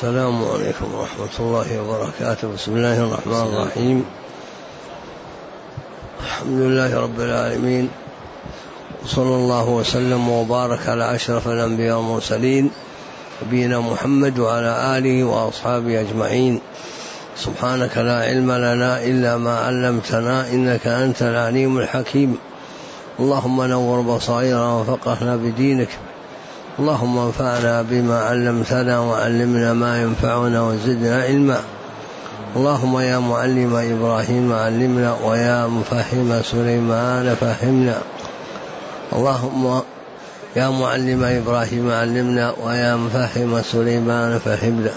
السلام عليكم ورحمة الله وبركاته. بسم الله الرحمن الرحيم. الحمد لله رب العالمين، وصلى الله وسلم وبارك على أشرف الأنبياء والمرسلين نبينا محمد وعلى آله وأصحابه أجمعين. سبحانك لا علم لنا إلا ما علمتنا إنك أنت العليم الحكيم. اللهم نور بصائرنا وفقهنا بدينك. اللهم انفعنا بما علمتنا وعلمنا ما ينفعنا وزدنا علما. اللهم يا معلم إبراهيم علمنا، ويا مفهم سليمان فهمنا. اللهم يا معلم إبراهيم علمنا، ويا مفهم سليمان فهمنا.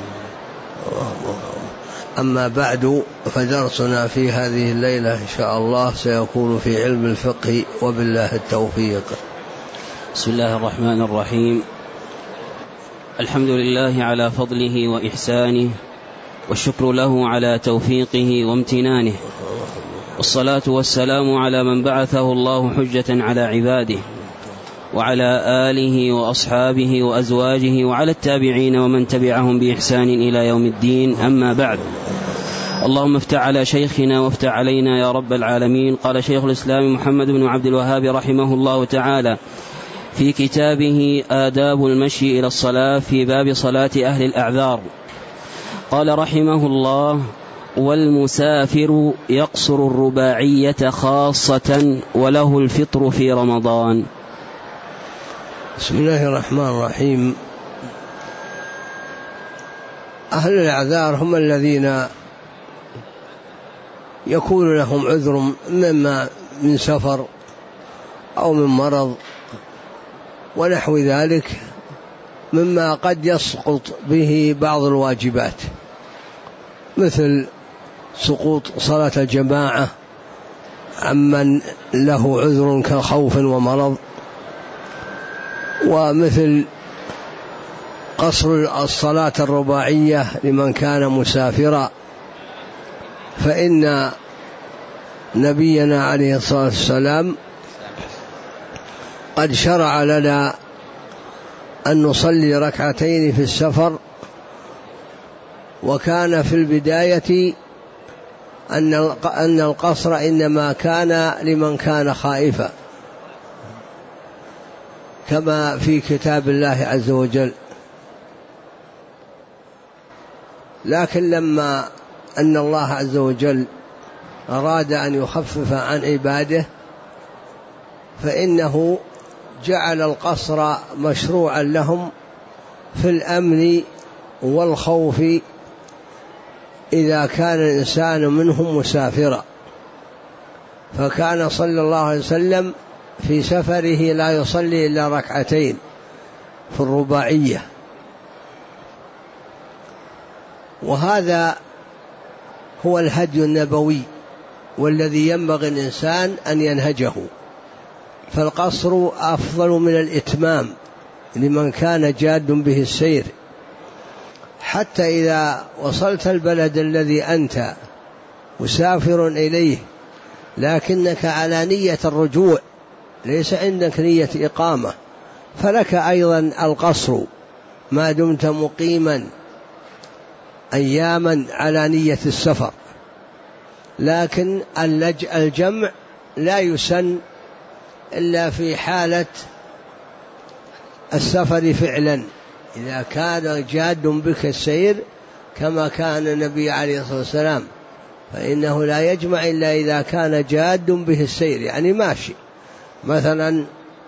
أما بعد، فدرسنا في هذه الليلة إن شاء الله سيكون في علم الفقه، وبالله التوفيق. بسم الله الرحمن الرحيم. الحمد لله على فضله وإحسانه، والشكر له على توفيقه وامتنانه، والصلاة والسلام على من بعثه الله حجة على عباده، وعلى آله وأصحابه وأزواجه وعلى التابعين ومن تبعهم بإحسان إلى يوم الدين. أما بعد، اللهم افتح على شيخنا وافتح علينا يا رب العالمين. قال شيخ الإسلام محمد بن عبد الوهاب رحمه الله تعالى في كتابه آداب المشي إلى الصلاة في باب صلاة أهل الأعذار، قال رحمه الله: والمسافر يقصر الرباعية خاصة، وله الفطر في رمضان. بسم الله الرحمن الرحيم. أهل الأعذار هم الذين يكون لهم عذر من سفر أو من مرض ونحو ذلك، مما قد يسقط به بعض الواجبات، مثل سقوط صلاة الجماعة عمن له عذر كخوف ومرض، ومثل قصر الصلاة الرباعية لمن كان مسافرا، فإن نبينا عليه الصلاة والسلام قد شرع لنا أن نصلي ركعتين في السفر، وكان في البداية أن القصر إنما كان لمن كان خائفا، كما في كتاب الله عز وجل. لكن لما أن الله عز وجل أراد أن يخفف عن عباده، فإنه جعل القصر مشروعا لهم في الأمن والخوف إذا كان الإنسان منهم مسافرا. فكان صلى الله عليه وسلم في سفره لا يصلي إلا ركعتين في الرباعية، وهذا هو الهدي النبوي والذي ينبغي الإنسان أن ينهجه. فالقصر أفضل من الإتمام لمن كان جاد به السير، حتى إذا وصلت البلد الذي أنت مسافر إليه لكنك على نية الرجوع، ليس عندك نية إقامة، فلك أيضا القصر ما دمت مقيما أياما على نية السفر. لكن الجمع لا يسن إلا في حالة السفر فعلا، إذا كان جاد بك السير كما كان النبي عليه الصلاة والسلام، فإنه لا يجمع إلا إذا كان جاد به السير، يعني ماشي. مثلا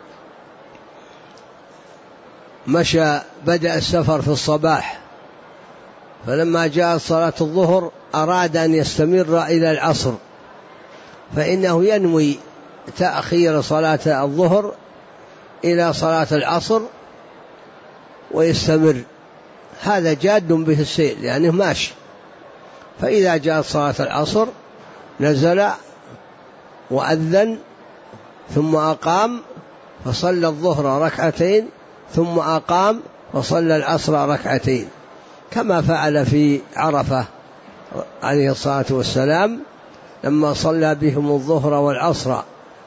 مشى، بدأ السفر في الصباح، فلما جاءت صلاة الظهر أراد أن يستمر إلى العصر، فإنه ينوي تأخير صلاة الظهر إلى صلاة العصر ويستمر، هذا جاد به السير يعني ماشي. فإذا جاءت صلاة العصر نزل وأذن ثم أقام فصلى الظهر ركعتين، ثم أقام وصلى العصر ركعتين، كما فعل في عرفة عليه الصلاة والسلام لما صلى بهم الظهر والعصر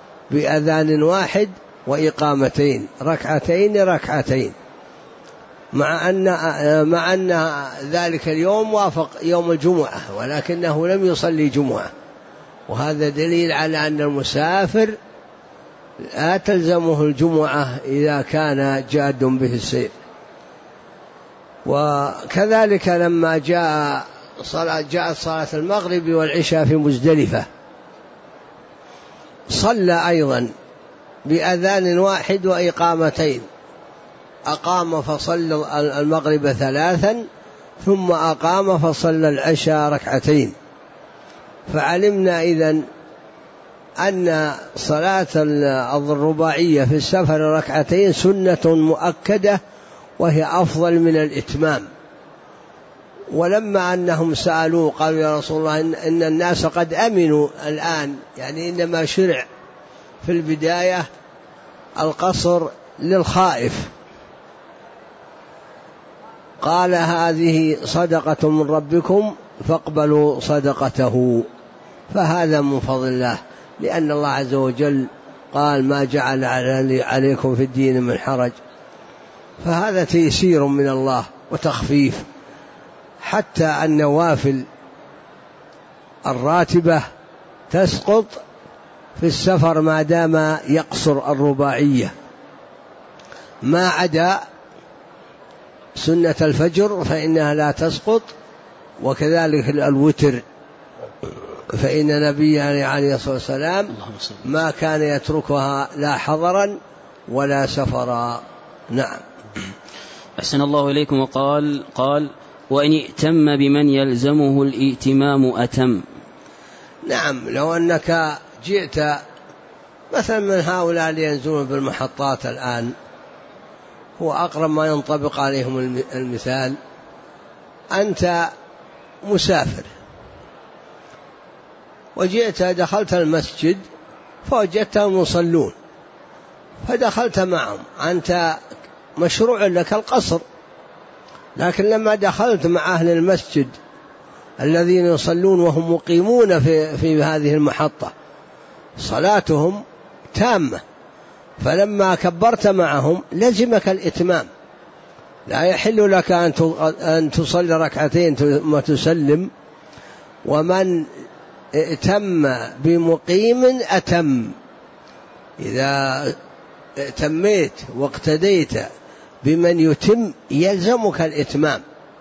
بأذان واحد وإقامتين، ركعتين ركعتين. مع أن ذلك اليوم وافق يوم الجمعة ولكنه لم يصلي جمعة، وهذا دليل على أن المسافر لا تلزمه الجمعة إذا كان جاد به السير. وكذلك لما جاءت صلاة المغرب والعشاء في مزدلفة صلى أيضا بأذان واحد وإقامتين، أقام فصلى المغرب 3 ثم أقام فصلى العشاء 2 فعلمنا إذن أن صلاة الرباعية في السفر 2 سنة مؤكدة وهي أفضل من الإتمام. ولما أنهم سألوا قالوا يا رسول الله إن الناس قد أمنوا الآن، يعني إنما شرع في البداية القصر للخائف، قال هذه صدقة من ربكم فاقبلوا صدقته، فهذا من فضل الله، لأن الله عز وجل قال ما جعل عليكم في الدين من حرج، فهذا تيسير من الله وتخفيف. حتى النوافل الراتبة تسقط في السفر ما دام يقصر الرباعية، ما عدا سنة الفجر فإنها لا تسقط، وكذلك الوتر فإن نبينا عليه الصلاة والسلام ما كان يتركها لا حضرا ولا سفرا. نعم. أحسن الله إليكم. وقال وإن ائتم بمن يلزمه الائتمام أتم. نعم، لو أنك جئت مثلا من هؤلاء اللي ينزلون بالمحطات الآن، هو أقرب ما ينطبق عليهم المثال، أنت مسافر وجئت دخلت المسجد فوجدتهم يصلون فدخلت معهم، أنت مشروع لك القصر، لكن لما دخلت مع أهل المسجد الذين يصلون وهم مقيمون في هذه المحطة صلاتهم تامة، فلما كبرت معهم لزمك الإتمام، لا يحل لك أن تصلي 2 ثم تسلم. ومن ائتم بمقيم أتم، إذا ائتميت واقتديت بمن يتم يلزمك الإتمام.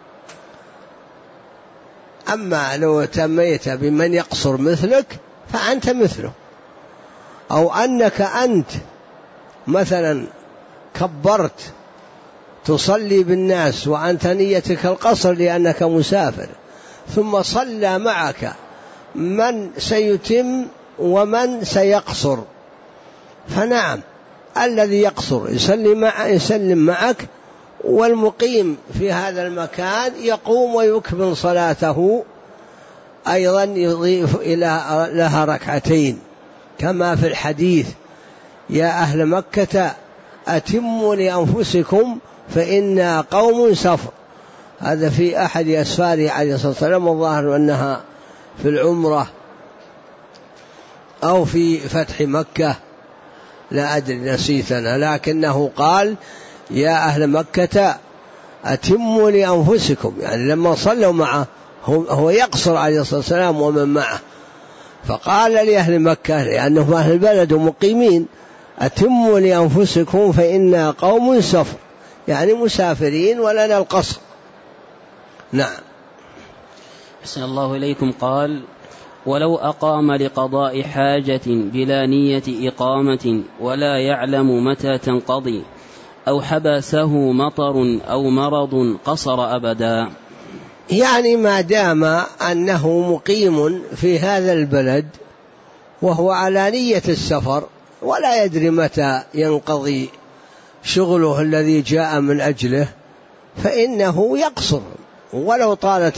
أما لو ائتميت بمن يقصر مثلك فأنت مثله، أو أنك أنت مثلا كبرت تصلي بالناس وأنت نيتك القصر لأنك مسافر، ثم صلى معك من سيتم ومن سيقصر، فنعم الذي يقصر يسلم معك، والمقيم في هذا المكان يقوم ويكمل صلاته أيضا يضيف لها 2 كما في الحديث يا أهل مكة أتموا لأنفسكم فإنا قوم سفر، هذا في أحد أسفاره عليه الصلاة والسلام، والظاهر أنها في العمرة أو في فتح مكة لا أدري نسيتنا، لكنه قال يا أهل مكة أتموا لأنفسكم، يعني لما صلوا معه هو يقصر عليه الصلاة والسلام ومن معه، فقال لأهل مكة لأنهم أهل البلد ومقيمين أتموا لأنفسكم فإنا قوم سفر، يعني مسافرين ولنا القصر. نعم. أحسن الله إليكم. قال ولو أقام لقضاء حاجة بلا نية إقامة ولا يعلم متى تنقضي أو حبسه مطر أو مرض قصر أبدا، يعني ما دام أنه مقيم في هذا البلد وهو على نية السفر ولا يدري متى ينقضي شغله الذي جاء من أجله فإنه يقصر ولو طالت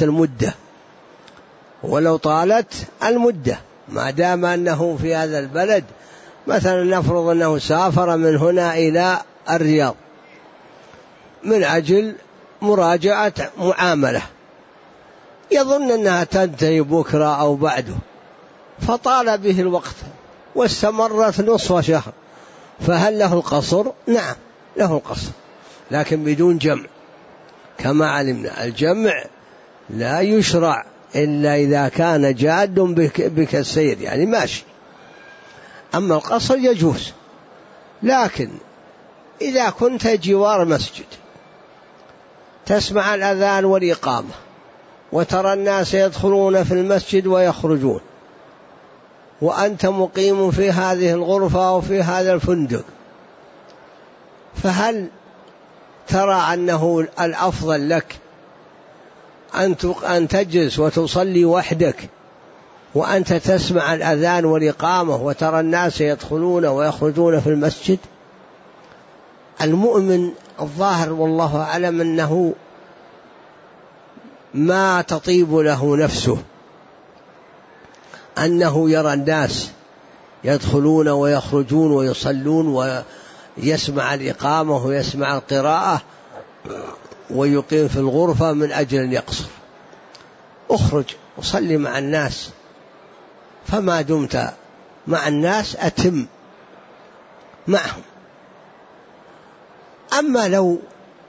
المدة، ما دام أنه في هذا البلد. مثلا نفرض أنه سافر من هنا إلى الرياض من أجل مراجعة معاملة، يظن أنها تنتهي بكرة أو بعده، فطال به الوقت واستمرت نصف شهر، فهل له القصر؟ نعم له القصر، لكن بدون جمع، كما علمنا الجمع لا يشرع إلا إذا كان جاد بك السير يعني ماشي. أما القصر يجوز، لكن إذا كنت جوار مسجد تسمع الأذان والإقامة وترى الناس يدخلون في المسجد ويخرجون، وأنت مقيم في هذه الغرفة أو في هذا الفندق، فهل ترى أنه الأفضل لك أن تجلس وتصلي وحدك وأنت تسمع الأذان والإقامة وترى الناس يدخلون ويخرجون في المسجد؟ المؤمن الظاهر والله أعلم أنه ما تطيب له نفسه أنه يرى الناس يدخلون ويخرجون ويصلون ويسمع الإقامة ويسمع القراءة ويقيم في الغرفة من أجل أن يقصر. اخرج وصلي مع الناس، فما دمت مع الناس أتم معهم. أما لو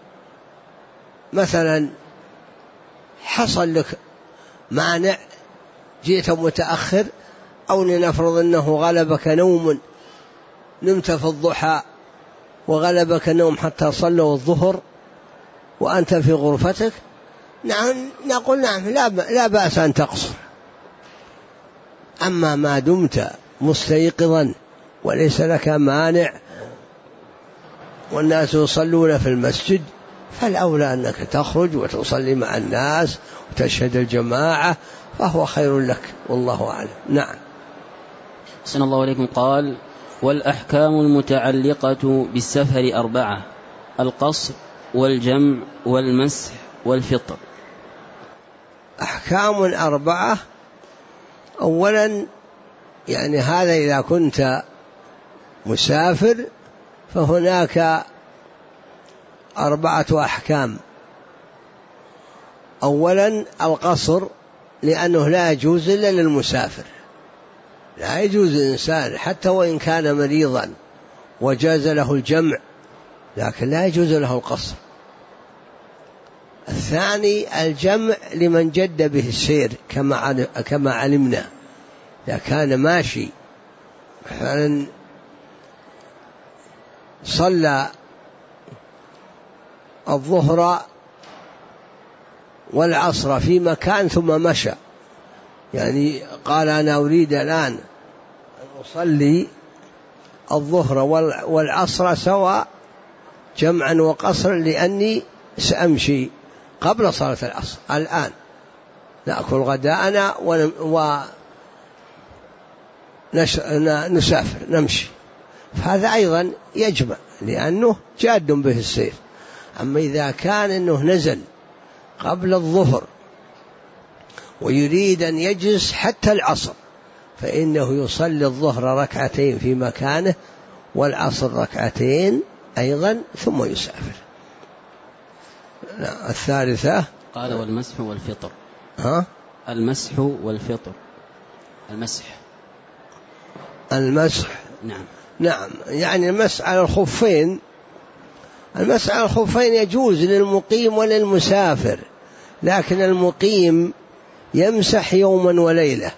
مثلا حصل لك مانع جئت متأخر، أو لنفرض أنه غلبك نوم، نمت في الضحى وغلبك نوم حتى صلوا الظهر وأنت في غرفتك، نعم نقول نعم لا بأس أن تقصر. أما ما دمت مستيقظا وليس لك مانع والناس يصلون في المسجد، فالأولى أنك تخرج وتصلي مع الناس وتشهد الجماعة، فهو خير لك والله أعلم. نعم. أحسن الله عليكم. قال: والأحكام المتعلقة بالسفر 4: القصر والجمع والمسح والفطر. أحكام 4. أولا يعني هذا إذا كنت مسافر فهناك 4 أحكام. أولا القصر، لأنه لا يجوز إلا للمسافر، لا يجوز الإنسان حتى وإن كان مريضا وجاز له الجمع، لكن لا يجوز له القصر. الثاني الجمع لمن جد به السير كما علمنا، إذا كان ماشي فعلا صلى الظهر والعصر في مكان ثم مشى، يعني قال أنا أريد الآن أن أصلي الظهر والعصر سواء جمعا وقصرا لأني سأمشي قبل صلاة العصر، الآن نأكل غداءنا ونسافر نمشي، فهذا أيضا يجمع لأنه جاد به السير. أما إذا كان أنه نزل قبل الظهر ويريد أن يجلس حتى العصر، فإنه يصلي الظهر 2 ركعتين في مكانه والعصر 2 ركعتين أيضا ثم يسافر. الثالثة قال: والمسح والفطر. المسح والفطر. المسح نعم يعني المسح على الخفين. المسح على الخفين يجوز للمقيم وللمسافر، لكن المقيم يمسح يوما وليلة،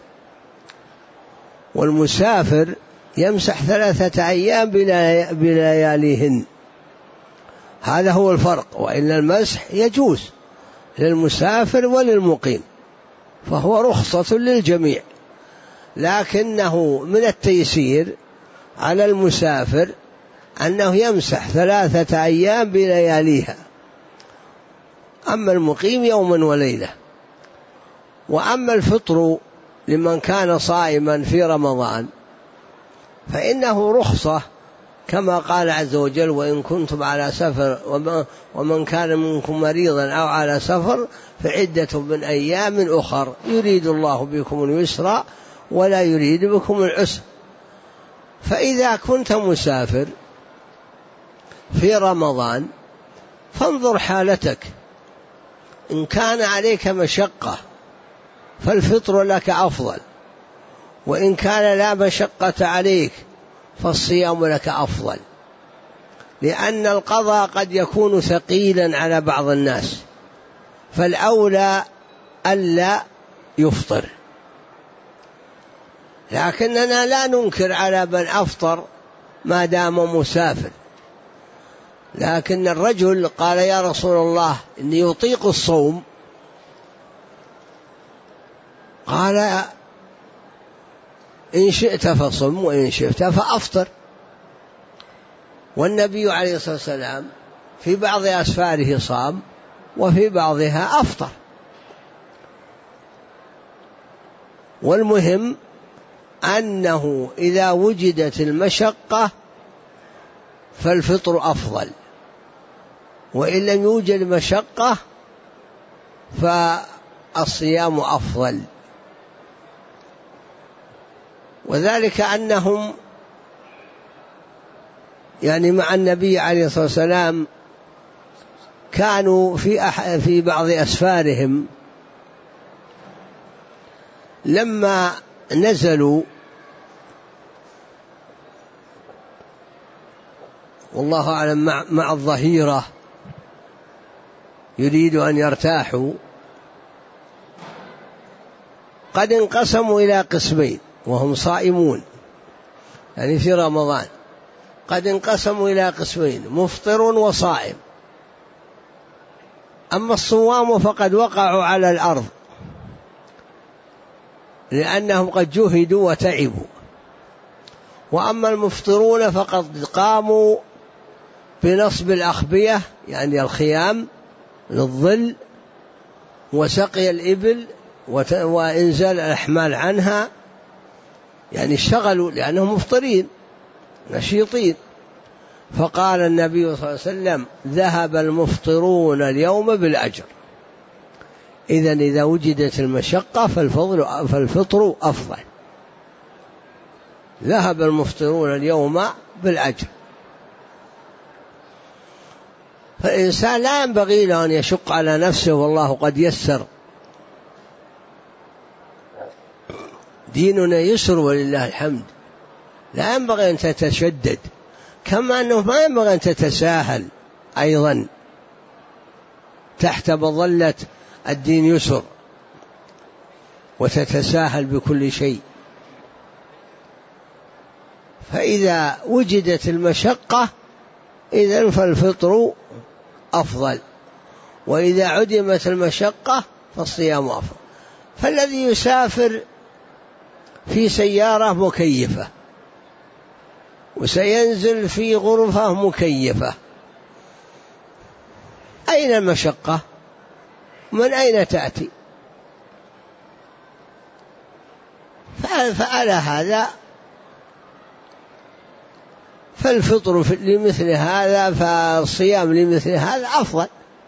والمسافر يمسح 3 أيام بلياليهن. هذا هو الفرق، وإن المسح يجوز للمسافر وللمقيم، فهو رخصة للجميع، لكنه من التيسير على المسافر أنه يمسح 3 أيام بلياليها، أما المقيم يوما وليلة. وأما الفطر لمن كان صائما في رمضان فإنه رخصة كما قال عز وجل: وإن كنتم على سفر ومن كان منكم مريضا أو على سفر فعدة من أيام أخر يريد الله بكم اليسر ولا يريد بكم العسر. فإذا كنت مسافر في رمضان فانظر حالتك، إن كان عليك مشقة فالفطر لك أفضل، وإن كان لا مشقة عليك فالصيام لك أفضل، لأن القضاء قد يكون ثقيلا على بعض الناس فالأولى ألا يفطر، لكننا لا ننكر على من أفطر ما دام مسافر. لكن الرجل قال يا رسول الله إني يطيق الصوم، قال إن شئت فصم وإن شئت فأفطر. والنبي عليه الصلاة والسلام في بعض أسفاره صام وفي بعضها أفطر. والمهم أنه إذا وجدت المشقة فالفطر أفضل، وإن لم يوجد مشقة فالصيام أفضل. وذلك أنهم يعني مع النبي عليه الصلاة والسلام كانوا في بعض أسفارهم لما نزلوا، والله أعلم، مع الظهيرة يريد أن يرتاحوا، قد انقسموا إلى قسمين وهم صائمون، يعني في رمضان قد انقسموا إلى قسمين، مفطر وصائم. أما الصوام فقد وقعوا على الأرض لأنهم قد جهدوا وتعبوا، وأما المفطرون فقد قاموا بنصب الأخبية يعني الخيام للظل، وسقي الإبل وإنزال الأحمال عنها، يعني اشتغلوا لأنهم مفطرين نشيطين. فقال النبي صلى الله عليه وسلم ذهب المفطرون اليوم بالأجر. إذن إذا وجدت المشقة فالفطر أفضل. ذهب المفطرون اليوم بالأجر. فالإنسان لا ينبغي له أن يشق على نفسه، والله قد يسر. ديننا يسر ولله الحمد، لا ينبغي أن تتشدد، كما أنه ما ينبغي أن تتساهل أيضا تحت مظلة الدين يسر وتتساهل بكل شيء. فإذا وجدت المشقة إذن فالفطر أفضل، وإذا عدمت المشقة فالصيام أفضل. فالذي يسافر في سيارة مكيفة وسينزل في غرفة مكيفة، أين المشقة؟ من أين تأتي؟ فعلى هذا فالفطر لمثل هذا، فالصيام لمثل هذا أفضل.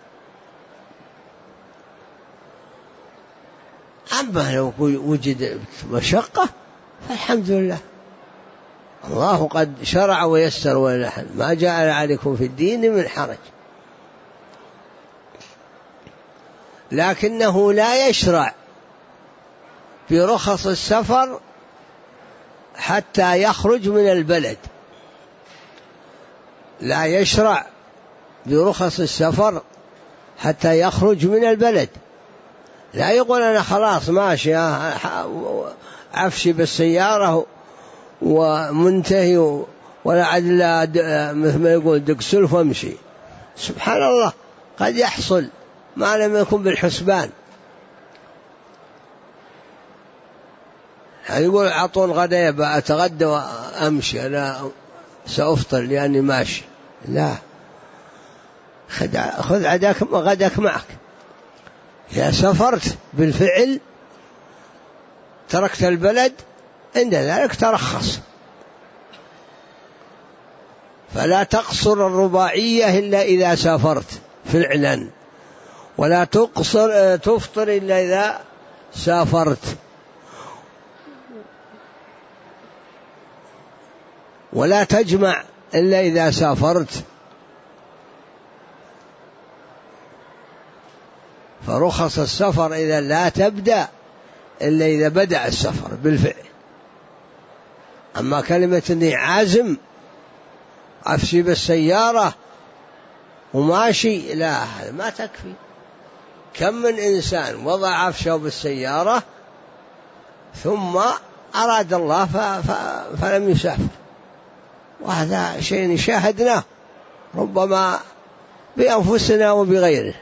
أما لو وجد مشقة فالحمد لله، الله قد شرع ويسر ولحن، ما جعل عليكم في الدين من حرج. لكنه لا يشرع برخص السفر حتى يخرج من البلد، لا يشرع برخص السفر حتى يخرج من البلد. لا يقول أنا خلاص ماشي عفشي بالسيارة ومنتهي ولا عدل مثل ما يقول دق سلف وامشي. سبحان الله، قد يحصل ما لم يكن بالحسبان. يقول أعطون غدايا بأتغدى وأمشي، أنا سأفطر لأني ماشي. لا، خذ غداك معك. إذا سافرت بالفعل تركت البلد عند ذلك ترخص، فلا تقصر الرباعية إلا إذا سافرت فعلا، ولا تفطر إلا إذا سافرت، ولا تجمع إلا إذا سافرت. فرخص السفر إذا لا تبدأ إلا إذا بدأ السفر بالفعل. أما كلمة إني عازم أفشي بالسيارة وماشي، لا، ما تكفي. كم من إنسان وضع عفشه بالسيارة ثم أراد الله فلم يسافر، وهذا شيء شاهدناه ربما بأنفسنا وبغيره.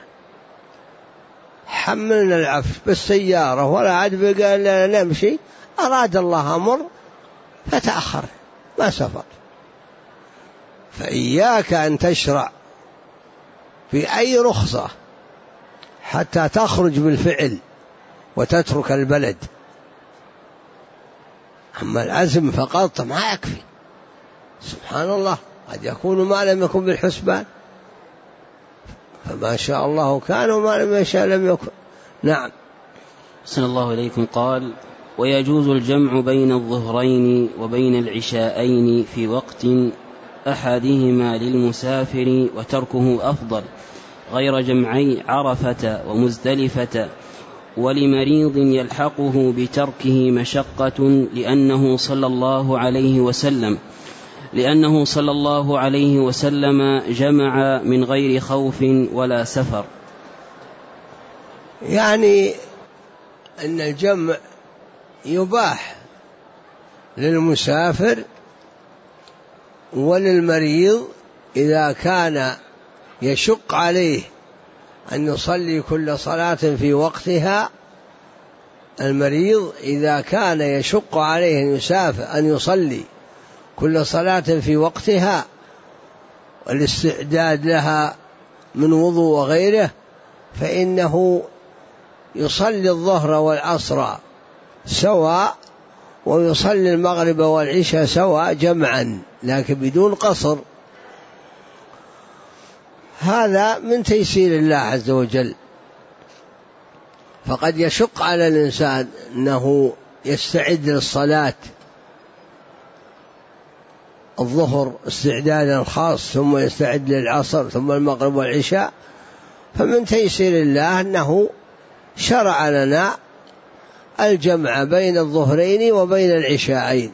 حملنا العفش بالسيارة ولا عاد بقى لنا نمشي، أراد الله أمر فتأخر ما سافر. فإياك أن تشرع في أي رخصة حتى تخرج بالفعل وتترك البلد. أما العزم فقط ما يكفي، سبحان الله قد يكون ما لم يكن بالحسبان، فما شاء الله كان وما لم يشاء لم يكن. نعم. أحسن الله إليكم. قال: ويجوز الجمع بين الظهرين وبين العشاءين في وقت أحدهما للمسافر وتركه أفضل، غير جمعي عرفة ومزدلفة، ولمريض يلحقه بتركه مشقة لأنه صلى الله عليه وسلم جمع من غير خوف ولا سفر. يعني أن الجمع يباح للمسافر وللمريض إذا كان يشق عليه أن يصلي كل صلاة في وقتها. المريض إذا كان يشق عليه أن يسافر أن يصلي كل صلاة في وقتها والاستعداد لها من وضوء وغيره، فإنه يصلي الظهر والعصر سواء ويصلي المغرب والعشاء سواء جمعا لكن بدون قصر. هذا من تيسير الله عز وجل. فقد يشق على الإنسان أنه يستعد للصلاة الظهر استعدادا خاص ثم يستعد للعصر ثم المغرب والعشاء، فمن تيسير الله أنه شرع لنا الجمع بين الظهرين وبين العشاءين.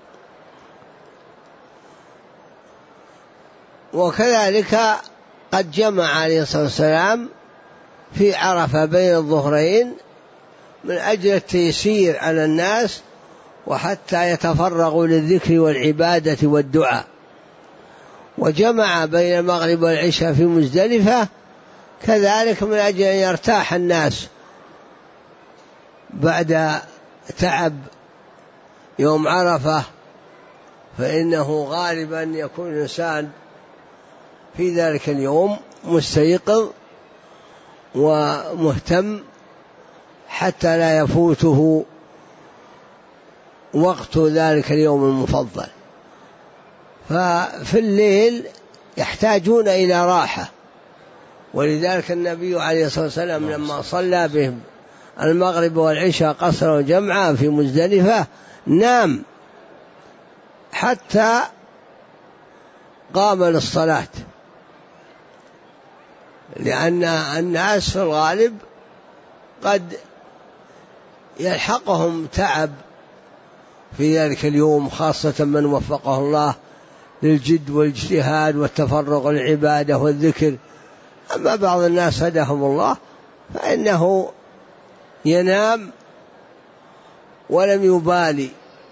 وكذلك قد جمع عليه الصلاة والسلام في عرفة بين الظهرين من أجل التيسير على الناس وحتى يتفرغوا للذكر والعبادة والدعاء، وجمع بين المغرب والعشاء في مزدلفة كذلك من أجل أن يرتاح الناس بعد تعب يوم عرفة، فإنه غالبا يكون الإنسان في ذلك اليوم مستيقظ ومهتم حتى لا يفوته وقت ذلك اليوم المفضل. ففي الليل يحتاجون إلى راحة، ولذلك النبي عليه الصلاة والسلام لما صلى بهم المغرب والعشاء قصر وجمعا في مزدلفة نام حتى قام للصلاة، لأن الناس في الغالب قد يلحقهم تعب في ذلك اليوم، خاصة من وفقه الله للجد والاجتهاد والتفرغ للعبادة والذكر. أما بعض الناس هداهم الله فإنه ينام ولم يبالي،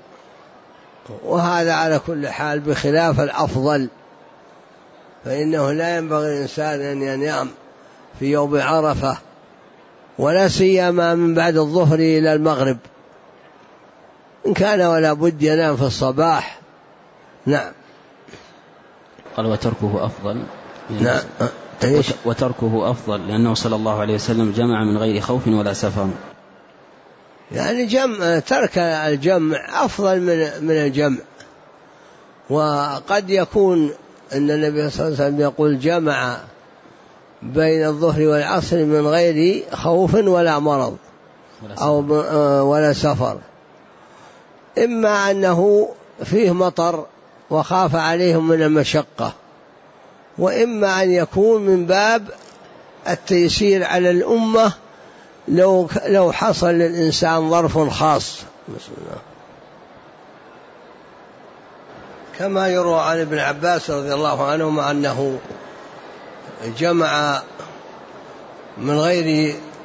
وهذا على كل حال بخلاف الأفضل، فإنه لا ينبغي الإنسان أن ينام في يوم عرفة ولا سيما من بعد الظهر إلى المغرب، إن كان ولا بد ينام في الصباح. نعم. قال وتركه أفضل. نعم. وتركه أفضل لأنه صلى الله عليه وسلم جمع من غير خوف ولا سفر. يعني ترك الجمع أفضل من الجمع. وقد يكون أن النبي صلى الله عليه وسلم يقول جمع بين الظهر والعصر من غير خوف ولا مرض ولا سفر، إما أنه فيه مطر وخاف عليهم من المشقة، وإما أن يكون من باب التيسير على الأمة لو حصل للإنسان ظرف خاص. بسم الله. كما يروى عن ابن عباس رضي الله عنهما أنه جمع من غير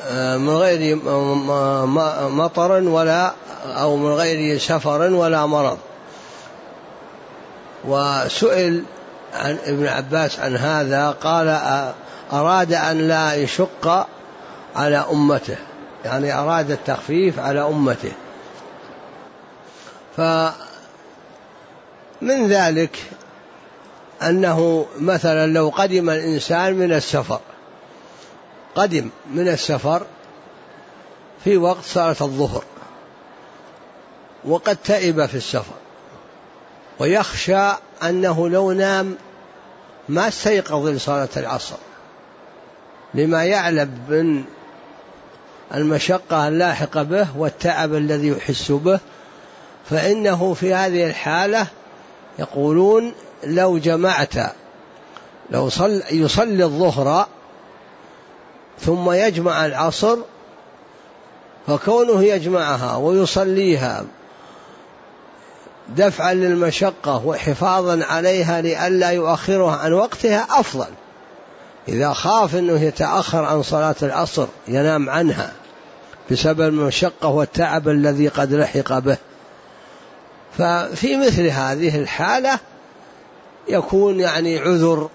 من غير مطر ولا أو من غير سفر ولا مرض. وسئل عن ابن عباس عن هذا قال أراد أن لا يشق على أمته، يعني أراد التخفيف على أمته. فمن ذلك أنه مثلا لو قدم الإنسان من السفر في وقت صلاة الظهر وقد تئب في السفر، ويخشى أنه لو نام ما استيقظ لصلاة العصر لما يعلم من المشقة اللاحقة به والتعب الذي يحس به، فإنه في هذه الحالة يقولون لو يصلي الظهر ثم يجمع العصر، فكونه يجمعها ويصليها دفعا للمشقة وحفاظا عليها لئلا يؤخرها عن وقتها أفضل. إذا خاف أنه يتأخر عن صلاة العصر ينام عنها بسبب المشقة والتعب الذي قد لحق به، ففي مثل هذه الحالة يكون يعني عذر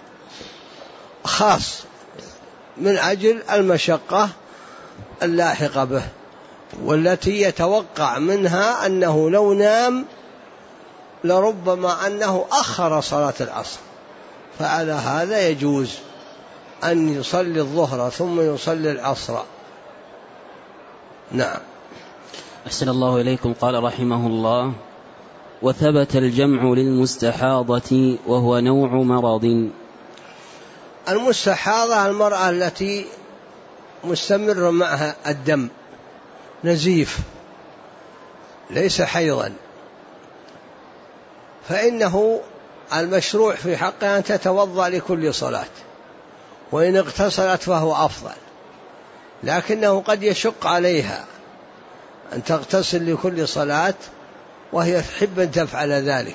خاص من أجل المشقة اللاحقة به، والتي يتوقع منها أنه لو نام لربما أنه أخر صلاة العصر، فعلى هذا يجوز أن يصلي الظهر ثم يصلي العصر. نعم. أحسن الله إليكم. قال رحمه الله: وثبت الجمع للمستحاضة وهو نوع مرض. المستحاضة المرأة التي مستمر معها الدم نزيف ليس حيضا، فإنه المشروع في حقها أن تتوضأ لكل صلاة، وإن اغتسلت فهو أفضل، لكنه قد يشق عليها أن تغتسل لكل صلاة وهي تحب أن تفعل ذلك،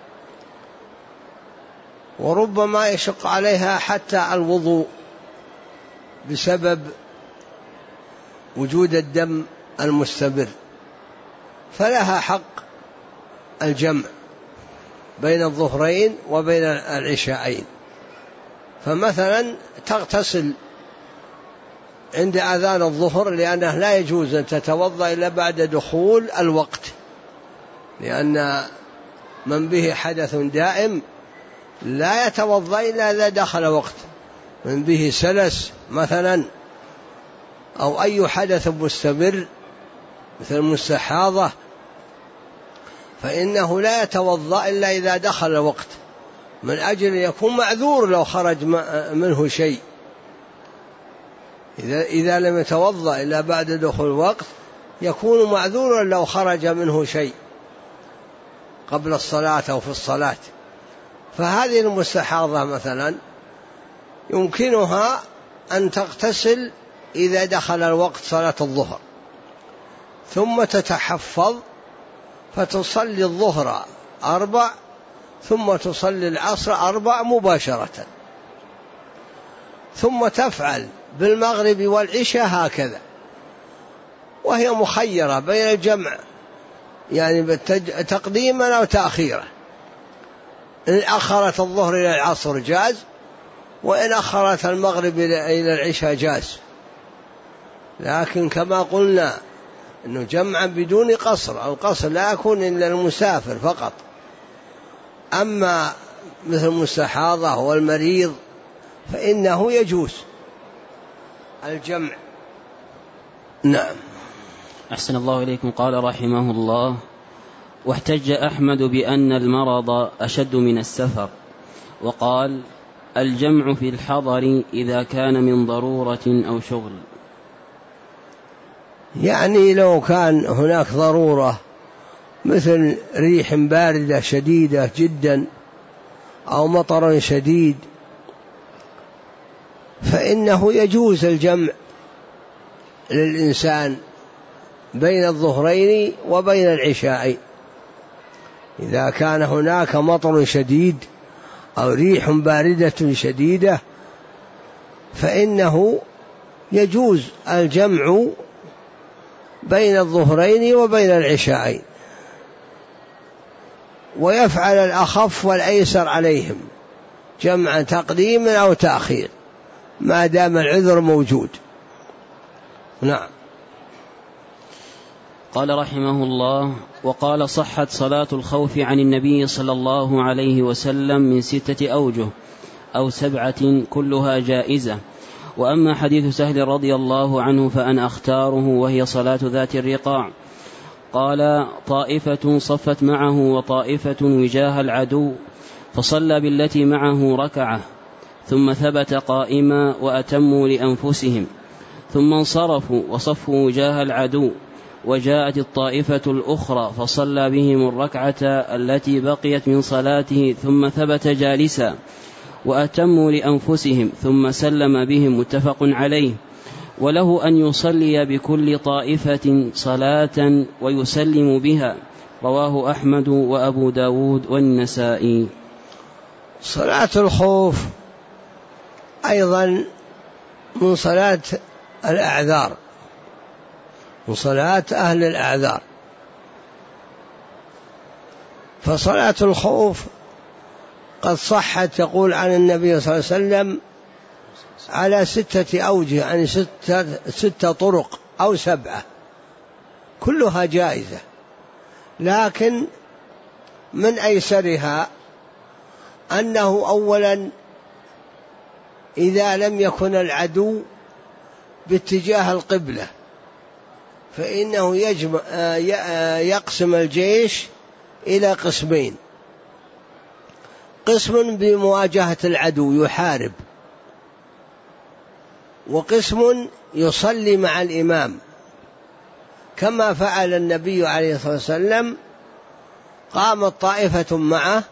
وربما يشق عليها حتى الوضوء بسبب وجود الدم المستمر، فلها حق الجمع بين الظهرين وبين العشاءين. فمثلا تغتسل عند أذان الظهر، لأنه لا يجوز أن تتوضأ إلا بعد دخول الوقت، لأن من به حدث دائم لا يتوضأ إلا إذا دخل وقت، من به سلس مثلا أو أي حدث مستمر مثل المستحاضة، فإنه لا يتوضأ إلا إذا دخل الوقت، من أجل أن يكون معذور لو خرج منه شيء. إذا لم يتوضأ إلا بعد دخول الوقت يكون معذورا لو خرج منه شيء قبل الصلاة أو في الصلاة. فهذه المستحاضة مثلا يمكنها أن تغتسل إذا دخل الوقت صلاة الظهر، ثم تتحفظ فتصلي الظهر 4 ثم تصلي العصر 4 مباشرة، ثم تفعل بالمغرب والعشاء هكذا، وهي مخيرة بين الجمع يعني تقديما أو تأخيرا. إن أخرت الظهر إلى العصر جاز، وإن أخرت المغرب إلى العشاء جاز، لكن كما قلنا أنه جمعا بدون قصر، القصر لا يكون إلا المسافر فقط. أما مثل المستحاضة والمريض فإنه يجوز الجمع. نعم. أحسن الله إليكم. قال رحمه الله: واحتج أحمد بأن المرض أشد من السفر، وقال: الجمع في الحضر إذا كان من ضرورة أو شغل. يعني لو كان هناك ضرورة مثل ريح باردة شديدة جدا أو مطر شديد، فإنه يجوز الجمع للإنسان بين الظهرين وبين العشاءين. إذا كان هناك مطر شديد أو ريح باردة شديدة فإنه يجوز الجمع بين الظهرين وبين العشاءين، ويفعل الأخف والأيسر عليهم جمع تقديم أو تأخير ما دام العذر موجود. نعم. قال رحمه الله: وقال: صحت صلاة الخوف عن النبي صلى الله عليه وسلم من 6 أوجه أو 7 كلها جائزة. وأما حديث سهل رضي الله عنه فأنا أختاره، وهي صلاة ذات الرقاع. قال: طائفة صفت معه وطائفة وجاه العدو، فصلى بالتي معه ركعة، ثم ثبت قائما وأتموا لأنفسهم، ثم انصرفوا وصفوا وجاه العدو، وجاءت الطائفة الأخرى فصلى بهم الركعة التي بقيت من صلاته، ثم ثبت جالسا وأتموا لأنفسهم، ثم سلم بهم، متفق عليه. وله أن يصلي بكل طائفة صلاة ويسلم بها، رواه أحمد وأبو داود والنسائي. صلاة الخوف أيضا من صلاة الأعذار، من صلاة أهل الأعذار. فصلاة الخوف قد صحت، يقول عن النبي صلى الله عليه وسلم على 6 أوجه، يعني 6 طرق أو 7، كلها جائزة، لكن من أيسرها أنه أولا إذا لم يكن العدو باتجاه القبلة فإنه يقسم الجيش إلى قسمين: قسم بمواجهة العدو يحارب، وقسم يصلي مع الإمام، كما فعل النبي عليه الصلاة والسلام. قامت طائفة معه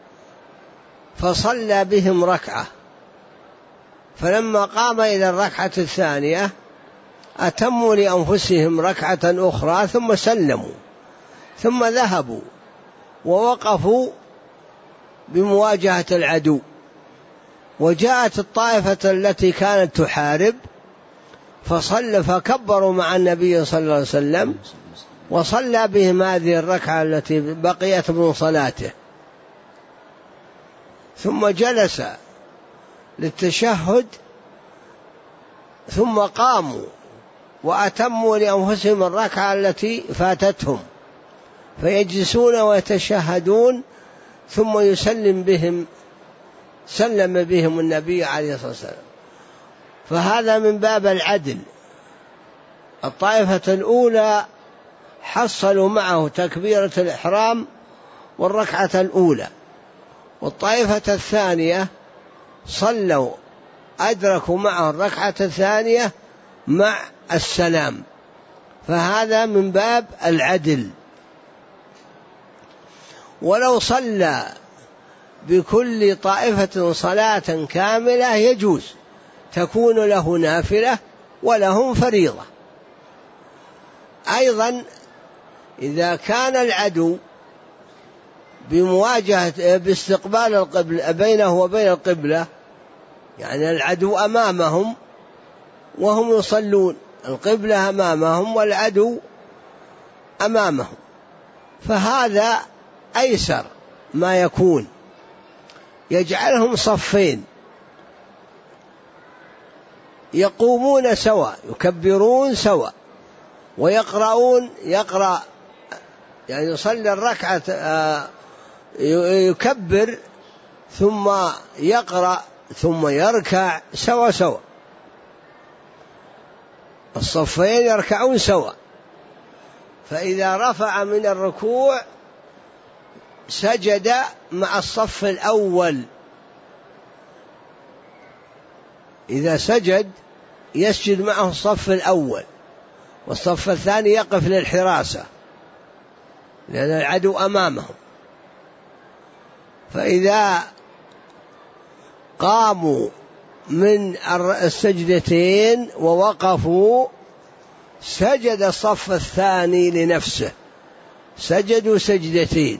فصلى بهم ركعة، فلما قام إلى الركعة الثانية أتموا لأنفسهم ركعة أخرى، ثم سلموا، ثم ذهبوا ووقفوا بمواجهة العدو. وجاءت الطائفة التي كانت تحارب فكبروا مع النبي صلى الله عليه وسلم وصلى بهم هذه الركعة التي بقيت من صلاته، ثم جلس للتشهد، ثم قاموا وأتموا لأنفسهم الركعة التي فاتتهم، فيجلسون ويتشهدون، ثم سلم بهم النبي عليه الصلاة والسلام. فهذا من باب العدل. الطائفة الأولى حصلوا معه تكبيرة الإحرام والركعة الأولى، والطائفة الثانية صلوا أدركوا معه الركعة الثانية مع السلام، فهذا من باب العدل. ولو صلى بكل طائفة صلاة كاملة يجوز، تكون له نافلة ولهم فريضة. أيضا إذا كان العدو باستقبال القبلة بينه وبين القبلة، يعني العدو أمامهم وهم يصلون، القبلة أمامهم والعدو أمامهم، فهذا أيسر ما يكون، يجعلهم صفين يقومون سوا، يكبرون سوا، يقرأ يعني يصلي الركعة يكبر ثم يقرأ ثم يركع سوا، الصفين يركعون سوا. فإذا رفع من الركوع سجد مع الصف الأول، إذا سجد يسجد معه الصف الأول، والصف الثاني يقف للحراسة لأن العدو أمامهم. فإذا قاموا من السجدتين ووقفوا سجد الصف الثاني لنفسه، سجدوا سجدتين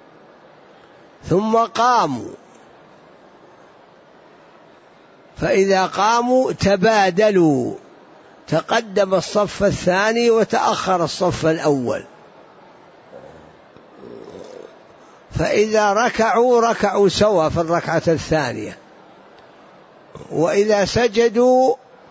ثم قاموا، فإذا قاموا تبادلوا تقدم الصف الثاني وتأخر الصف الأول، فإذا ركعوا سوا في الركعة الثانية، وإذا سجدوا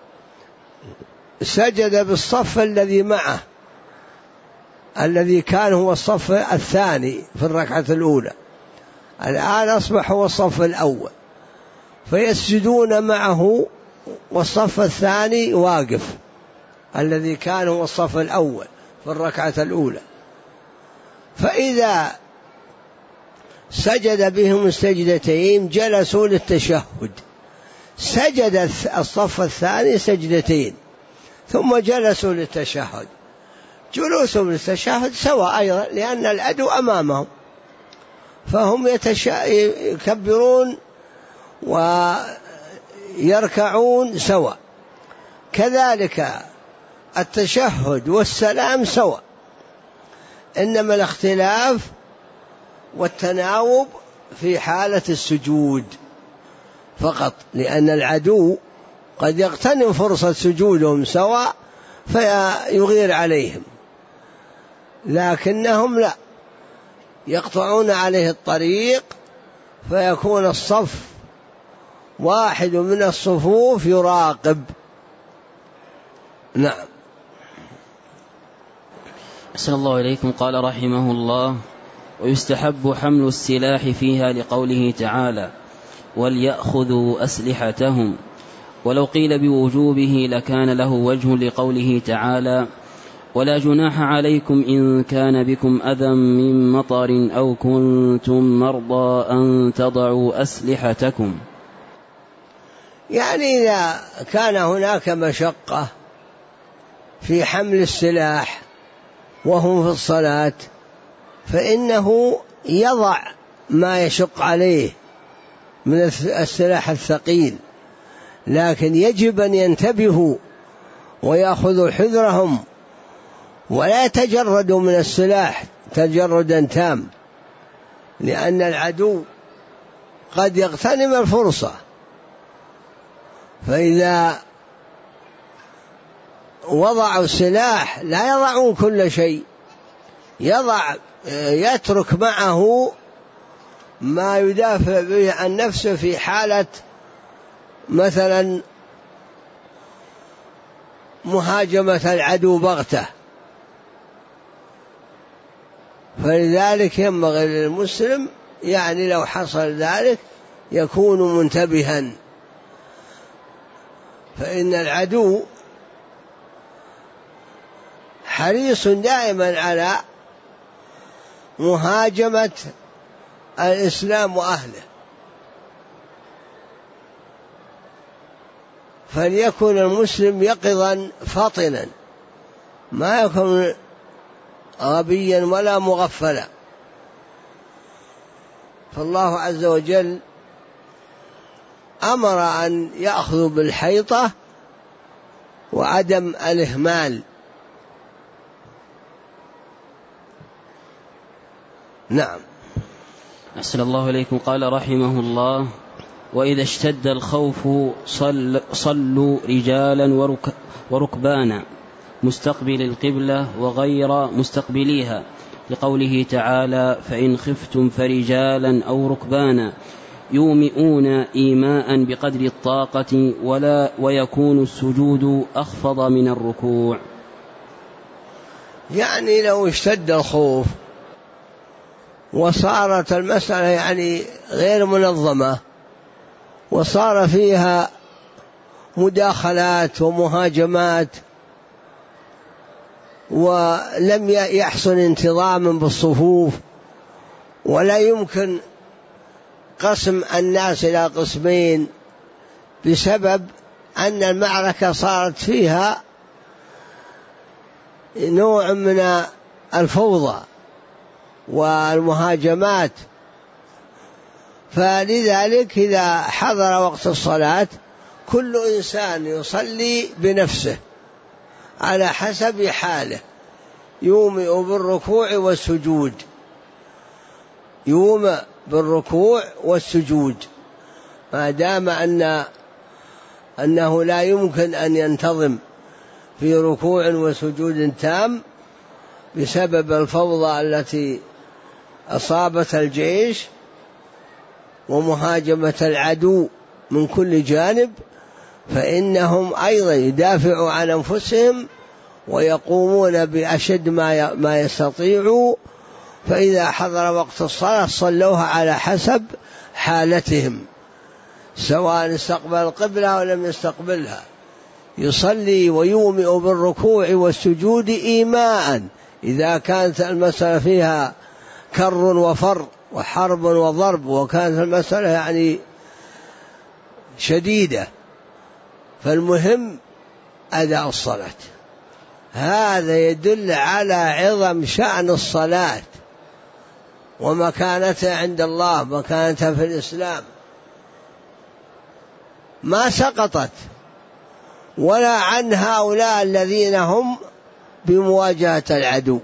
سجد بالصف الذي معه الذي كان هو الصف الثاني في الركعة الأولى، الآن أصبح هو الصف الأول، فيسجدون معه والصف الثاني واقف الذي كان هو الصف الأول في الركعة الأولى. فإذا سجد بهم السجدتين جلسوا للتشهد، سجد الصف الثاني سجدتين ثم جلسوا للتشهد، جلوسهم للتشهد سواء أيضا لأن العدو أمامهم، فهم يكبرون ويركعون سواء، كذلك التشهد والسلام سواء، إنما الاختلاف والتناوب في حالة السجود فقط، لأن العدو قد يغتنم فرصة سجودهم سواء فيغير عليهم، لكنهم لا، يقطعون عليه الطريق فيكون الصف واحد من الصفوف يراقب. نعم. أحسن الله إليكم. قال رحمه الله: ويستحب حمل السلاح فيها لقوله تعالى: وليأخذوا أسلحتهم. ولو قيل بوجوبه لكان له وجه لقوله تعالى: ولا جناح عليكم إن كان بكم أذى من مطر أو كنتم مرضى أن تضعوا أسلحتكم. يعني إذا كان هناك مشقة في حمل السلاح وهم في الصلاة فإنه يضع ما يشق عليه من السلاح الثقيل، لكن يجب أن ينتبهوا ويأخذوا حذرهم ولا يتجردوا من السلاح تجردا تام، لأن العدو قد يغتنم الفرصة، فإذا وضعوا السلاح لا يضعون كل شيء، يترك معه ما يدافع به عن نفسه في حالة مثلا مهاجمة العدو بغتة. فلذلك ينبغي للمسلم يعني لو حصل ذلك يكون منتبها، فإن العدو حريص دائما على مهاجمة الإسلام وأهله، فليكن المسلم يقظا فطنا، ما يكون غبيا ولا مغفلا. فالله عز وجل أمر أن يأخذوا بالحيطة وعدم الإهمال. نعم. أحسن الله إليكم. قال رحمه الله: وإذا اشتد الخوف صلوا رجالا وركبانا مستقبل القبلة وغير مستقبليها، لقوله تعالى: فإن خفتم فرجالا أو ركبانا يومئون إيماء بقدر الطاقة ويكون السجود أخفض من الركوع. يعني لو اشتد الخوف وصارت المسألة يعني غير منظمة وصار فيها مداخلات ومهاجمات ولم يحصل انتظام بالصفوف ولا يمكن قسم الناس إلى قسمين بسبب أن المعركة صارت فيها نوع من الفوضى والمهاجمات، فلذلك إذا حضر وقت الصلاة كل إنسان يصلي بنفسه على حسب حاله، يومئ بالركوع والسجود، يومئ بالركوع والسجود، ما دام أنه لا يمكن أن ينتظم في ركوع وسجود تام بسبب الفوضى التي أصابت الجيش ومهاجمة العدو من كل جانب، فإنهم أيضا يدافعوا عن أنفسهم ويقومون بأشد ما يستطيعوا، فإذا حضر وقت الصلاة صلوها على حسب حالتهم، سواء استقبل القبلة أو لم يستقبلها، يصلي ويومئ بالركوع والسجود إيماء إذا كانت المسألة فيها كر وفر وحرب وضرب، وكانت المسألة يعني شديدة، فالمهم أداء الصلاة. هذا يدل على عظم شأن الصلاة ومكانتها عند الله، مكانتها في الإسلام، ما سقطت ولا عن هؤلاء الذين هم بمواجهة العدو،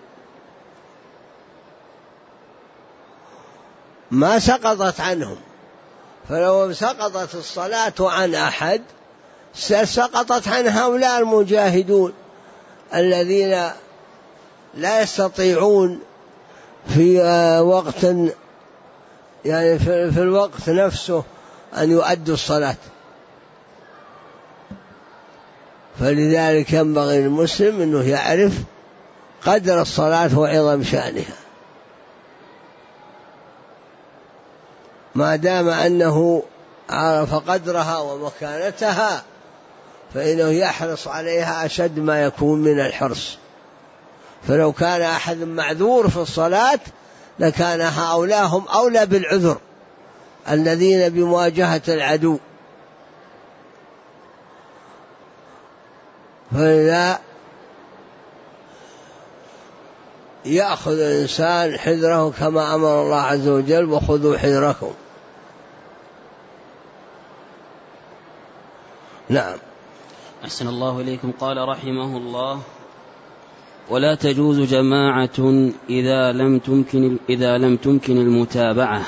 ما سقطت عنهم. فلو سقطت الصلاة عن أحد سقطت عن هؤلاء المجاهدون الذين لا يستطيعون في وقت يعني في الوقت نفسه أن يؤدوا الصلاة. فلذلك ينبغي المسلم أنه يعرف قدر الصلاة وعظم شأنها، ما دام أنه عرف قدرها ومكانتها فإنه يحرص عليها أشد ما يكون من الحرص. فلو كان أحد معذور في الصلاة لكان هؤلاء هم أولى بالعذر الذين بمواجهة العدو. فإذا يأخذ الإنسان حذره كما أمر الله عز وجل: وخذوا حذركم. نعم. أحسن الله إليكم. قال رحمه الله: ولا تجوز جماعة إذا لم تمكن المتابعة.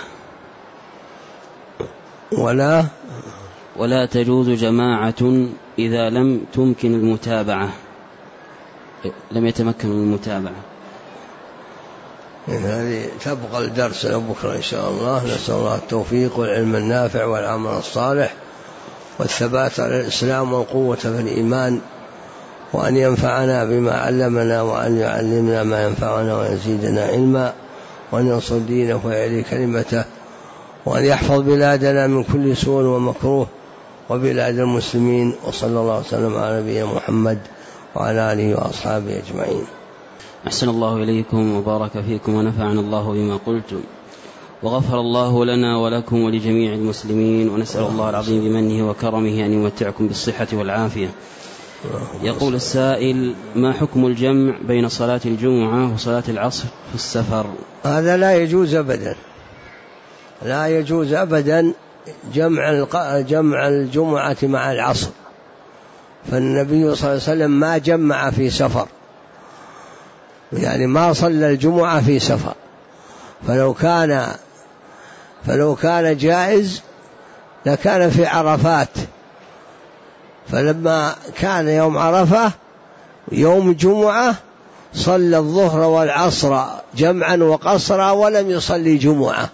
ولا تجوز جماعة إذا لم تمكن المتابعة، لم يتمكنوا من المتابعة. هذه تبقى الدرس بكرة إن شاء الله. نسأل الله التوفيق والعلم النافع والعمل الصالح والثبات على الإسلام والقوة في الإيمان، وأن ينفعنا بما علمنا، وأن يعلمنا ما ينفعنا ويزيدنا علما، وأن ينصر دينه ويعلي كلمته، وأن يحفظ بلادنا من كل سوء ومكروه وبلاد المسلمين. وصلى الله وسلم على نبينا محمد وعلى آله وأصحابه أجمعين. أحسن الله إليكم وبارك فيكم ونفعنا الله بما قلتم، وغفر الله لنا ولكم ولجميع المسلمين، ونسأل الله العظيم بمنه وكرمه أن يمتعكم بالصحة والعافية. يقول السائل: ما حكم الجمع بين صلاة الجمعة وصلاة العصر في السفر؟ هذا لا يجوز أبدا، لا يجوز أبدا جمع الجمعة مع العصر، فالنبي صلى الله عليه وسلم ما جمع في سفر، يعني ما صلى الجمعة في سفر. فلو كان جائز لكان في عرفات، فلما كان يوم عرفة يوم جمعة صلى الظهر والعصر جمعا وقصرا ولم يصلي جمعة،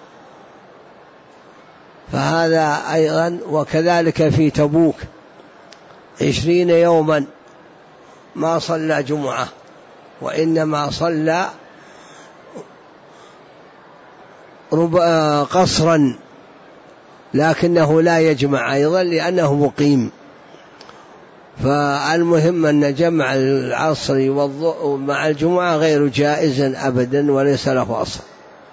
فهذا أيضا. وكذلك في تبوك 20 يوما ما صلى جمعة، وإنما صلى قصرا، لكنه لا يجمع أيضا لأنه مقيم. فالمهم أن جمع العصر والظهر مع الجمعة غير جائز أبدا وليس له أصل.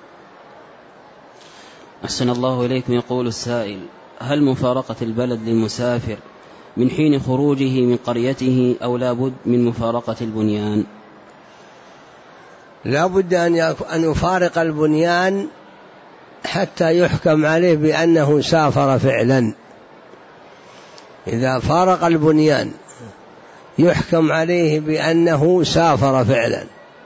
أحسن الله إليكم. يقول السائل: هل مفارقة البلد للمسافر من حين خروجه من قريته أو لا بد من مفارقة البنيان؟ لا بد أن يفارق البنيان حتى يحكم عليه بأنه سافر فعلا. إذا فارق البنيان يحكم عليه بأنه سافر فعلا.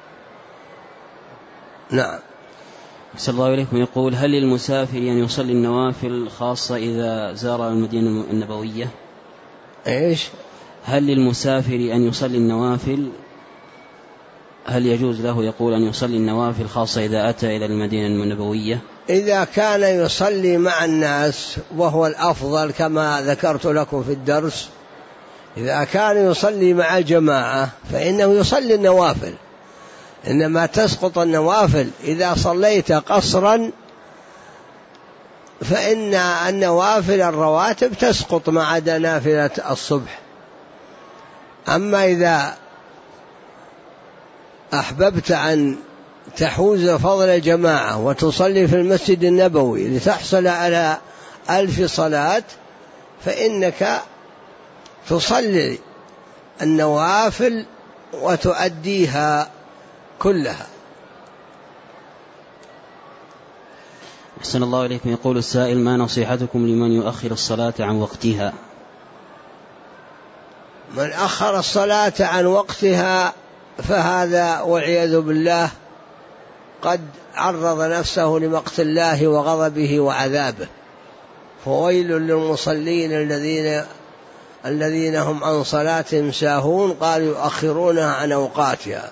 نعم. أحسن الله إليكم. يقول: هل للمسافر أن يصلي النوافل خاصة إذا زار المدينة النبوية؟ إيش؟ هل للمسافر أن يصلي النوافل؟ هل يجوز له يقول أن يصلي النوافل خاصة إذا أتى إلى المدينة النبوية؟ إذا كان يصلي مع الناس وهو الأفضل كما ذكرت لكم في الدرس، إذا كان يصلي مع الجماعة فإنه يصلي النوافل، إنما تسقط النوافل إذا صليت قصرا، فإن النوافل الرواتب تسقط ما عدا نافلة الصبح. أما إذا أحببت أن تحوز فضل الجماعة وتصلي في المسجد النبوي لتحصل على 1000 صلاة، فإنك تصلي النوافل وتؤديها كلها. أحسن الله إليكم. يقول السائل: ما نصيحتكم لمن يؤخر الصلاة عن وقتها؟ من أخر الصلاة عن وقتها فهذا والعياذ بالله قد عرض نفسه لمقت الله وغضبه وعذابه، فويل للمصلين الذين هم عن صلاتهم ساهون، قالوا يؤخرونها عن أوقاتها،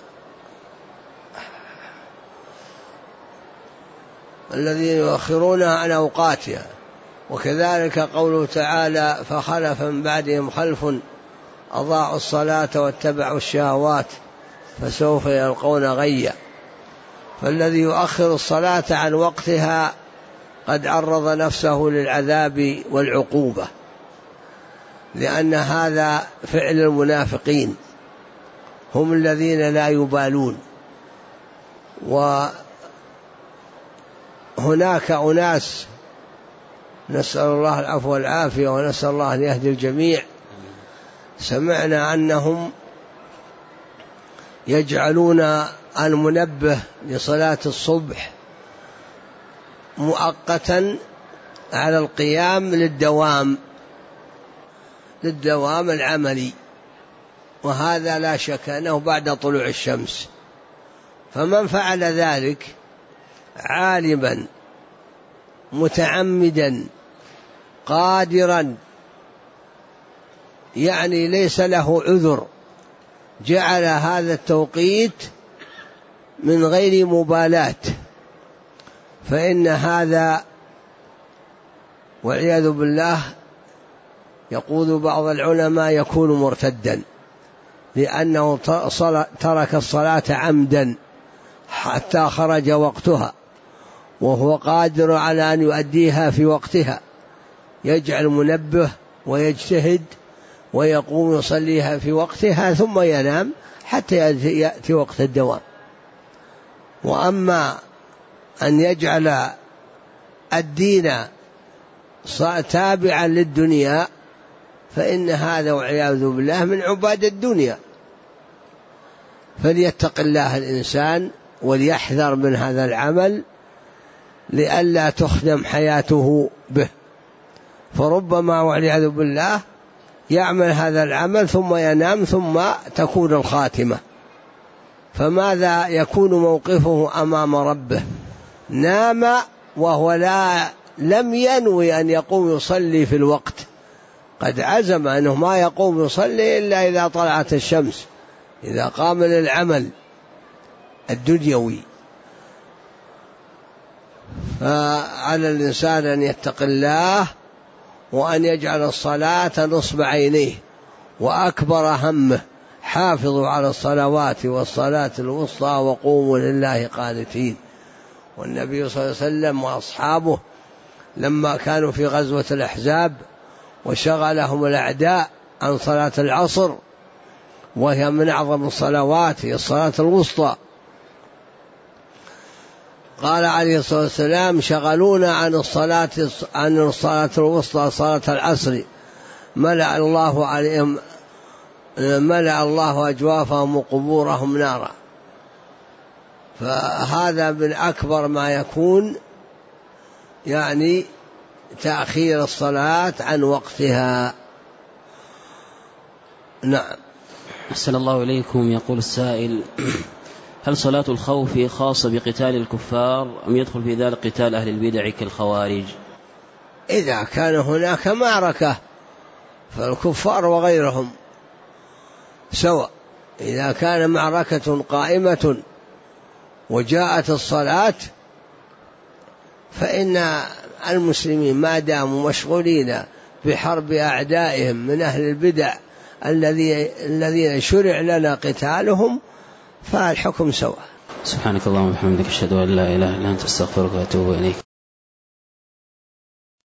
الذين يؤخرونها عن أوقاتها. وكذلك قوله تعالى: فخلف من بعدهم خلف أضاعوا الصلاة واتبعوا الشهوات فسوف يلقون غيا. فالذي يؤخر الصلاة عن وقتها قد عرض نفسه للعذاب والعقوبة، لأن هذا فعل المنافقين، هم الذين لا يبالون. وهناك أناس، نسأل الله العفو والعافية ونسأل الله أن يهدي الجميع، سمعنا أنهم يجعلون المنبه لصلاة الصبح مؤقتا على القيام للدوام العملي، وهذا لا شك أنه بعد طلوع الشمس. فمن فعل ذلك عالما متعمدا قادرا، يعني ليس له عذر، جعل هذا التوقيت من غير مبالاة، فإن هذا والعياذ بالله يقول بعض العلماء يكون مرتدا، لأنه ترك الصلاة عمدا حتى خرج وقتها وهو قادر على أن يؤديها في وقتها، يجعل منبه ويجتهد ويقوم يصليها في وقتها ثم ينام حتى يأتي وقت الدوام. وأما أن يجعل الدين تابعا للدنيا فإن هذا والعياذ بالله من عباد الدنيا. فليتق الله الإنسان وليحذر من هذا العمل لئلا تخدم حياته به، فربما والعياذ بالله يعمل هذا العمل ثم ينام ثم تكون الخاتمة، فماذا يكون موقفه أمام ربه؟ نام وهو لم ينوي أن يقوم يصلي في الوقت، قد عزم أنه ما يقوم يصلي إلا إذا طلعت الشمس، إذا قام للعمل الدنيوي. فعلى الإنسان أن يتق الله وأن يجعل الصلاة نصب عينيه وأكبر همه: حافظوا على الصلوات والصلاة الوسطى وقوموا لله قانتين. والنبي صلى الله عليه وسلم وأصحابه لما كانوا في غزوة الأحزاب وشغلهم الأعداء عن صلاة العصر وهي من أعظم الصلوات، هي الصلاة الوسطى، قال عليه الصلاة والسلام: شغلونا عن الصلاة الوسطى صلاة العصر ملأ الله أجوافهم وقبورهم نارا. فهذا من أكبر ما يكون، يعني تأخير الصلاة عن وقتها. نعم. أحسن الله إليكم. يقول السائل: هل صلاة الخوف خاصة بقتال الكفار أم يدخل في ذلك قتال أهل البدع كالخوارج؟ إذا كان هناك معركة فالكفار وغيرهم سواء. إذا كان معركة قائمة وجاءت الصلاة فإن المسلمين ما داموا مشغولين بحرب أعدائهم من أهل البدع الذين شرع لنا قتالهم فالحكم سواء. سبحانك اللهم وبحمدك أشهد أن لا إله إلا أنت أستغفرك وأتوب إليك.